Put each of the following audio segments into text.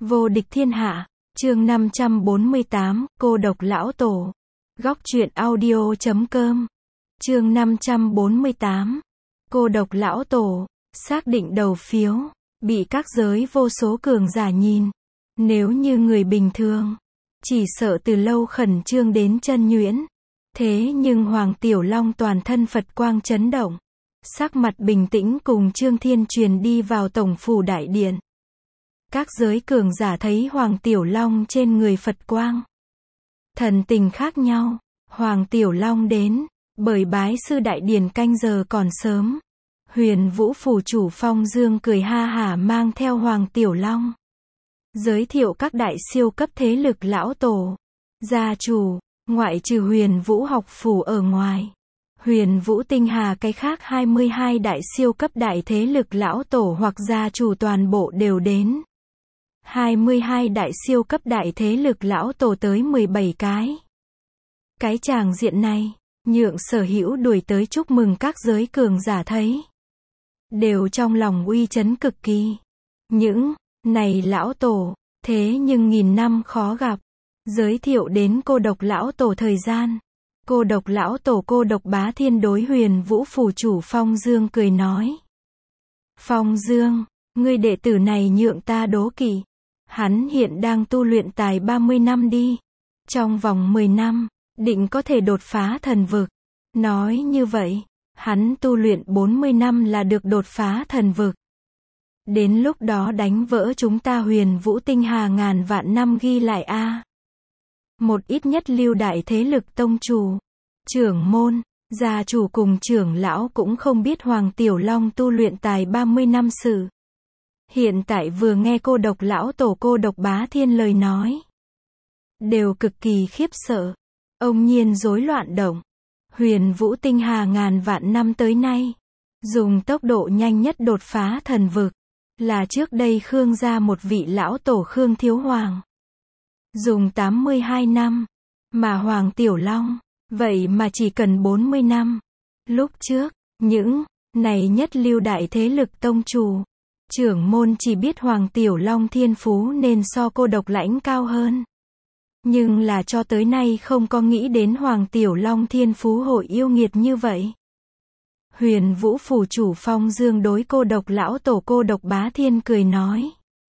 Vô địch thiên hạ, chương 548, cô độc lão tổ. Góc truyện audio.com. Chương 548. Cô độc lão tổ, xác định đầu phiếu, bị các giới vô số cường giả nhìn. Nếu như người bình thường, chỉ sợ từ lâu khẩn trương đến chân nhuyễn. Thế nhưng Hoàng Tiểu Long toàn thân Phật quang chấn động. Sắc mặt bình tĩnh cùng Trương Thiên truyền đi vào tổng phủ đại điện. Các giới cường giả thấy Hoàng Tiểu Long trên người Phật quang. Thần tình khác nhau, Hoàng Tiểu Long đến, bởi bái sư đại điển canh giờ còn sớm. Huyền Vũ phủ chủ Phong Dương cười ha hả mang theo Hoàng Tiểu Long. Giới thiệu các đại siêu cấp thế lực lão tổ, gia chủ, ngoại trừ Huyền Vũ học phủ ở ngoài. Huyền Vũ Tinh Hà cái khác 22 đại siêu cấp đại thế lực lão tổ hoặc gia chủ toàn bộ đều đến. 22 đại siêu cấp đại thế lực lão tổ tới 17 cái. Cái tràng diện này, nhượng sở hữu đuổi tới chúc mừng các giới cường giả thấy. Đều trong lòng uy chấn cực kỳ. Những này lão tổ, thế nhưng nghìn năm khó gặp. Giới thiệu đến cô độc lão tổ thời gian. Cô độc lão tổ cô độc bá thiên đối Huyền Vũ phủ chủ Phong Dương cười nói. Phong Dương, ngươi đệ tử này nhượng ta đố kỵ. Hắn hiện đang tu luyện tài 30 năm đi. Trong vòng 10 năm, định có thể đột phá thần vực. Nói như vậy, hắn tu luyện 40 năm là được đột phá thần vực. Đến lúc đó đánh vỡ chúng ta Huyền Vũ Tinh Hà ngàn vạn năm ghi lại a. Một ít nhất lưu đại thế lực tông chủ, trưởng môn, gia chủ cùng trưởng lão cũng không biết Hoàng Tiểu Long tu luyện tài 30 năm sự. Hiện tại vừa nghe cô độc lão tổ cô độc bá thiên lời nói, đều cực kỳ khiếp sợ. Ông nhiên rối loạn động. Huyền Vũ Tinh Hà ngàn vạn năm tới nay, dùng tốc độ nhanh nhất đột phá thần vực, là trước đây Khương gia một vị lão tổ Khương Thiếu Hoàng. Dùng 82 năm, mà Hoàng Tiểu Long, vậy mà chỉ cần 40 năm. Lúc trước, những này nhất lưu đại thế lực tông chủ, trưởng môn chỉ biết Hoàng Tiểu Long thiên phú nên so cô độc lãnh cao hơn. Nhưng là cho tới nay không có nghĩ đến Hoàng Tiểu Long thiên phú hội yêu nghiệt như vậy. Huyền Vũ phủ chủ Phong Dương đối cô độc lão tổ cô độc bá thiên cười nói.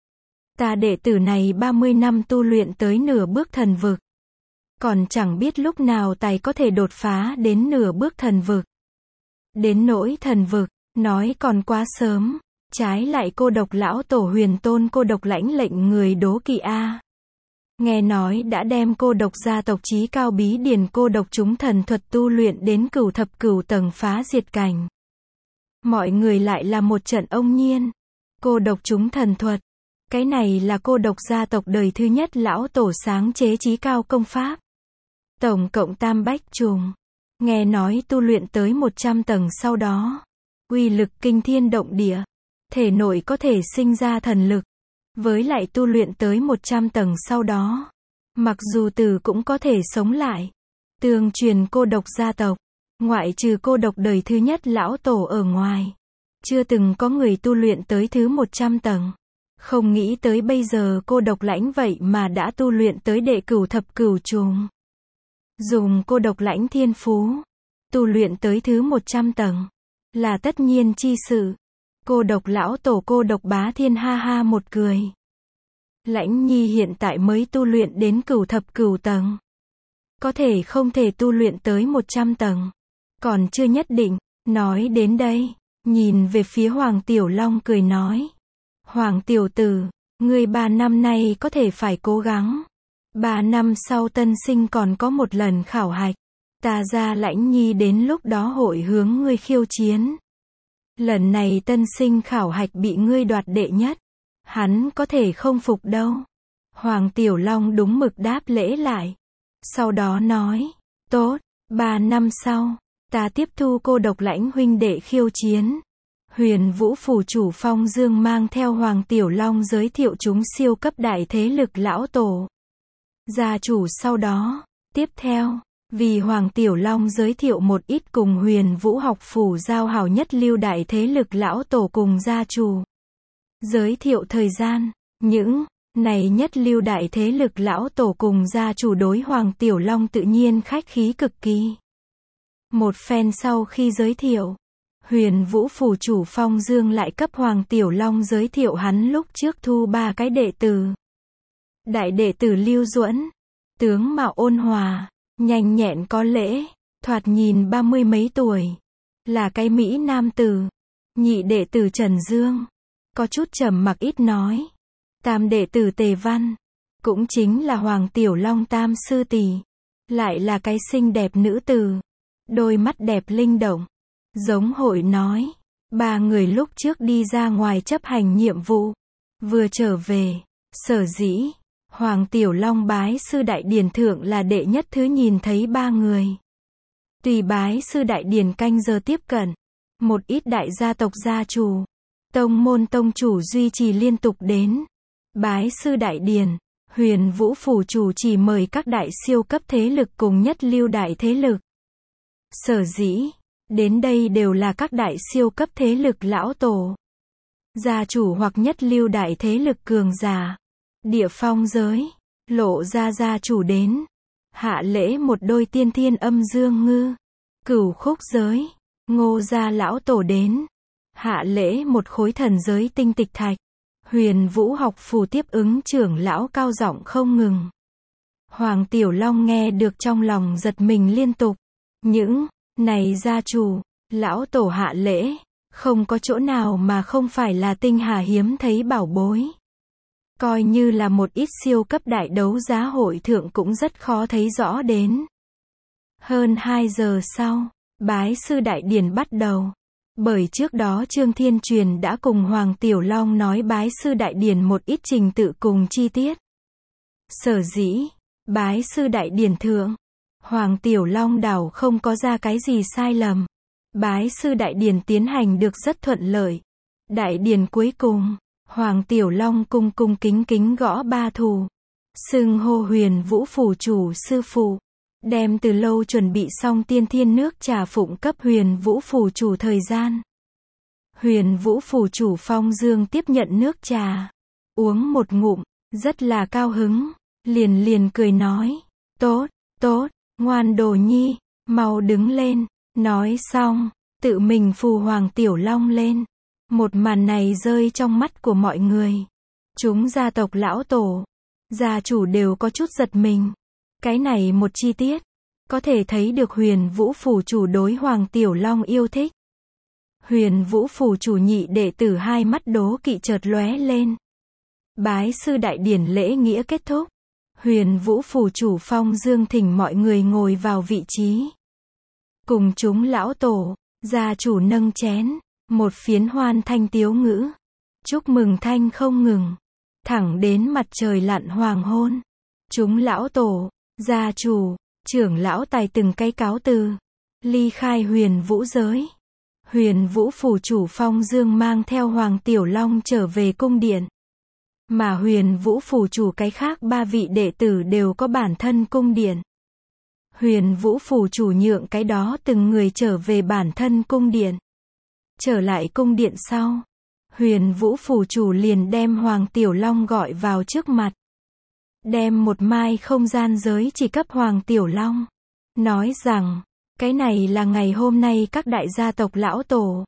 Ta đệ tử này 30 năm tu luyện tới nửa bước thần vực. Còn chẳng biết lúc nào tài có thể đột phá đến nửa bước thần vực. Đến nỗi thần vực, nói còn quá sớm. Trái lại cô độc lão tổ huyền tôn cô độc lãnh lệnh người đố kỵ a. Nghe nói đã đem cô độc gia tộc chí cao bí điển cô độc chúng thần thuật tu luyện đến cửu thập cửu tầng phá diệt cảnh. Mọi người lại là một trận ông nhiên. Cô độc chúng thần thuật. Cái này là cô độc gia tộc đời thứ nhất lão tổ sáng chế chí cao công pháp. Tổng cộng tam bách trùng. Nghe nói tu luyện tới 100 tầng sau đó. Uy lực kinh thiên động địa. Thể nội có thể sinh ra thần lực. Với lại tu luyện tới 100 tầng sau đó. Mặc dù tử cũng có thể sống lại. Tương truyền cô độc gia tộc. Ngoại trừ cô độc đời thứ nhất lão tổ ở ngoài. Chưa từng có người tu luyện tới thứ 100 tầng. Không nghĩ tới bây giờ cô độc lãnh vậy mà đã tu luyện tới đệ cửu thập cửu trùng. Dùng cô độc lãnh thiên phú. Tu luyện tới thứ 100 tầng. Là tất nhiên chi sự. Cô độc lão tổ cô độc bá thiên ha ha một cười. Lãnh nhi hiện tại mới tu luyện đến cửu thập cửu tầng. Có thể không thể tu luyện tới 100 tầng. Còn chưa nhất định. Nói đến đây, nhìn về phía Hoàng Tiểu Long cười nói. Hoàng Tiểu Tử, ngươi 3 năm nay có thể phải cố gắng. 3 năm sau tân sinh còn có một lần khảo hạch. Ta ra Lãnh nhi đến lúc đó hội hướng ngươi khiêu chiến. Lần này tân sinh khảo hạch bị ngươi đoạt đệ nhất. Hắn có thể không phục đâu. Hoàng Tiểu Long đúng mực đáp lễ lại. Sau đó nói, tốt, 3 năm sau, ta tiếp thu cô độc lãnh huynh đệ khiêu chiến. Huyền Vũ phủ chủ Phong Dương mang theo Hoàng Tiểu Long giới thiệu chúng siêu cấp đại thế lực lão tổ. Gia chủ sau đó, tiếp theo. Vì Hoàng Tiểu Long giới thiệu một ít cùng Huyền Vũ học phủ giao hảo nhất lưu đại thế lực lão tổ cùng gia chủ. Giới thiệu thời gian, những Này nhất lưu đại thế lực lão tổ cùng gia chủ đối Hoàng Tiểu Long tự nhiên khách khí cực kỳ. Một phen sau khi giới thiệu, Huyền Vũ phủ chủ Phong Dương lại cấp Hoàng Tiểu Long giới thiệu hắn lúc trước thu 3 cái đệ tử. Đại đệ tử Lưu Duẫn, tướng mạo ôn hòa, nhanh nhẹn có lễ, thoạt nhìn 30 mấy tuổi, là cái Mỹ nam tử. Nhị đệ tử Trần Dương, có chút trầm mặc ít nói. Tam đệ tử Tề Văn, cũng chính là Hoàng Tiểu Long tam sư tỷ, lại là cái xinh đẹp nữ tử, đôi mắt đẹp linh động. Giống hội nói, 3 người lúc trước đi ra ngoài chấp hành nhiệm vụ, vừa trở về, sở dĩ Hoàng Tiểu Long bái sư đại điển thượng là đệ nhất thứ nhìn thấy 3 người. Tùy bái sư đại điển canh giờ tiếp cận, một ít đại gia tộc gia chủ, tông môn tông chủ duy trì liên tục đến. Bái sư đại điển, Huyền Vũ phủ chủ chỉ mời các đại siêu cấp thế lực cùng nhất lưu đại thế lực. Sở dĩ, đến đây đều là các đại siêu cấp thế lực lão tổ, gia chủ hoặc nhất lưu đại thế lực cường giả. Địa phong giới, Lộ ra gia chủ đến, hạ lễ một đôi tiên thiên âm dương ngư. Cửu khúc giới, Ngô gia lão tổ đến, hạ lễ một khối thần giới tinh tịch thạch. Huyền Vũ học phủ tiếp ứng trưởng lão cao giọng không ngừng. Hoàng Tiểu Long nghe được trong lòng giật mình liên tục. Những này gia chủ, lão tổ hạ lễ, không có chỗ nào mà không phải là tinh hà hiếm thấy bảo bối. Coi như là một ít siêu cấp đại đấu giá hội thượng cũng rất khó thấy rõ đến. Hơn 2 giờ sau, bái sư đại điển bắt đầu. Bởi trước đó Trương Thiên Truyền đã cùng Hoàng Tiểu Long nói bái sư đại điển một ít trình tự cùng chi tiết. Sở dĩ, bái sư đại điển thượng, Hoàng Tiểu Long đảo không có ra cái gì sai lầm. Bái sư đại điển tiến hành được rất thuận lợi. Đại điển cuối cùng, Hoàng Tiểu Long cung cung kính kính gõ 3 thù. Xưng hô Huyền Vũ phủ chủ sư phụ. Đem từ lâu chuẩn bị xong tiên thiên nước trà phụng cấp Huyền Vũ phủ chủ thời gian. Huyền Vũ phủ chủ Phong Dương tiếp nhận nước trà. Uống một ngụm, rất là cao hứng. Liền cười nói. Tốt, tốt, ngoan đồ nhi, mau đứng lên. Nói xong, tự mình phù Hoàng Tiểu Long lên. Một màn này rơi trong mắt của mọi người. Chúng gia tộc lão tổ, gia chủ đều có chút giật mình. Cái này một chi tiết, có thể thấy được Huyền Vũ phủ chủ đối Hoàng Tiểu Long yêu thích. Huyền Vũ phủ chủ nhị đệ tử hai mắt đố kỵ chợt lóe lên. Bái sư đại điển lễ nghĩa kết thúc. Huyền Vũ phủ chủ Phong Dương thỉnh mọi người ngồi vào vị trí. Cùng chúng lão tổ, gia chủ nâng chén, một phiến hoan thanh tiếu ngữ. Chúc mừng thanh không ngừng. Thẳng đến mặt trời lặn hoàng hôn. Chúng lão tổ, gia chủ, trưởng lão tài từng cái cáo từ. Ly khai Huyền Vũ giới. Huyền Vũ phủ chủ Phong Dương mang theo Hoàng Tiểu Long trở về cung điện. Mà Huyền Vũ phủ chủ cái khác 3 vị đệ tử đều có bản thân cung điện. Huyền Vũ phủ chủ nhượng cái đó từng người trở về bản thân cung điện. Trở lại cung điện sau, Huyền Vũ phủ chủ liền đem Hoàng Tiểu Long gọi vào trước mặt. Đem một mai không gian giới chỉ cấp Hoàng Tiểu Long. Nói rằng, cái này là ngày hôm nay các đại gia tộc lão tổ.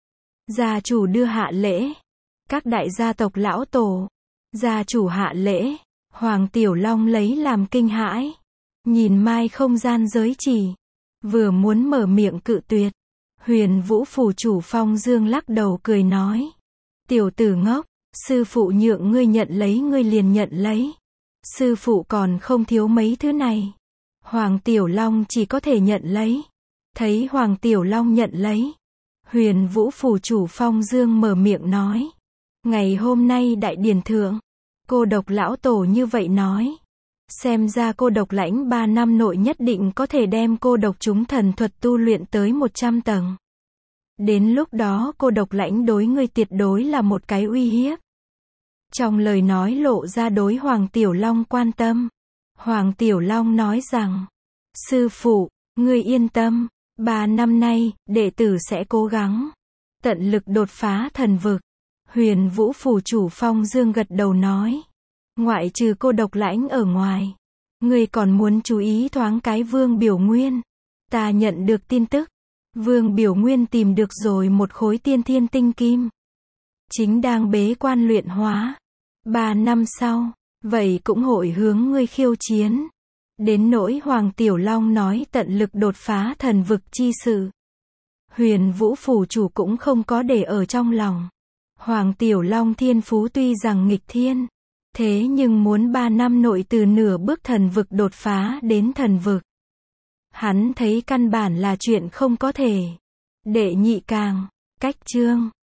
Gia chủ đưa hạ lễ. Các đại gia tộc lão tổ. Gia chủ hạ lễ. Hoàng Tiểu Long lấy làm kinh hãi. Nhìn mai không gian giới chỉ. Vừa muốn mở miệng cự tuyệt. Huyền Vũ phủ chủ Phong Dương lắc đầu cười nói. Tiểu tử ngốc, sư phụ nhượng ngươi nhận lấy ngươi liền nhận lấy. Sư phụ còn không thiếu mấy thứ này. Hoàng Tiểu Long chỉ có thể nhận lấy. Thấy Hoàng Tiểu Long nhận lấy. Huyền Vũ phủ chủ Phong Dương mở miệng nói. Ngày hôm nay đại điển thượng, cô độc lão tổ như vậy nói. Xem ra cô độc lãnh 3 năm nội nhất định có thể đem cô độc chúng thần thuật tu luyện tới 100 tầng. Đến lúc đó cô độc lãnh đối ngươi tuyệt đối là một cái uy hiếp. Trong lời nói lộ ra đối Hoàng Tiểu Long quan tâm. Hoàng Tiểu Long nói rằng, sư phụ, ngươi yên tâm, 3 năm nay, đệ tử sẽ cố gắng, tận lực đột phá thần vực. Huyền Vũ phủ chủ Phong Dương gật đầu nói, Ngoại trừ cô Độc Lãnh ở ngoài, ngươi còn muốn chú ý thoáng cái Vương Biểu Nguyên. Ta nhận được tin tức, Vương Biểu Nguyên tìm được rồi một khối tiên thiên tinh kim. Chính đang bế quan luyện hóa. 3 năm sau, vậy cũng hội hướng ngươi khiêu chiến. Đến nỗi Hoàng Tiểu Long nói tận lực đột phá thần vực chi sự. Huyền Vũ phủ chủ cũng không có để ở trong lòng. Hoàng Tiểu Long thiên phú tuy rằng nghịch thiên, thế nhưng muốn 3 năm nội từ nửa bước thần vực đột phá đến thần vực. Hắn thấy căn bản là chuyện không có thể. Đệ nhị càng, cách chương.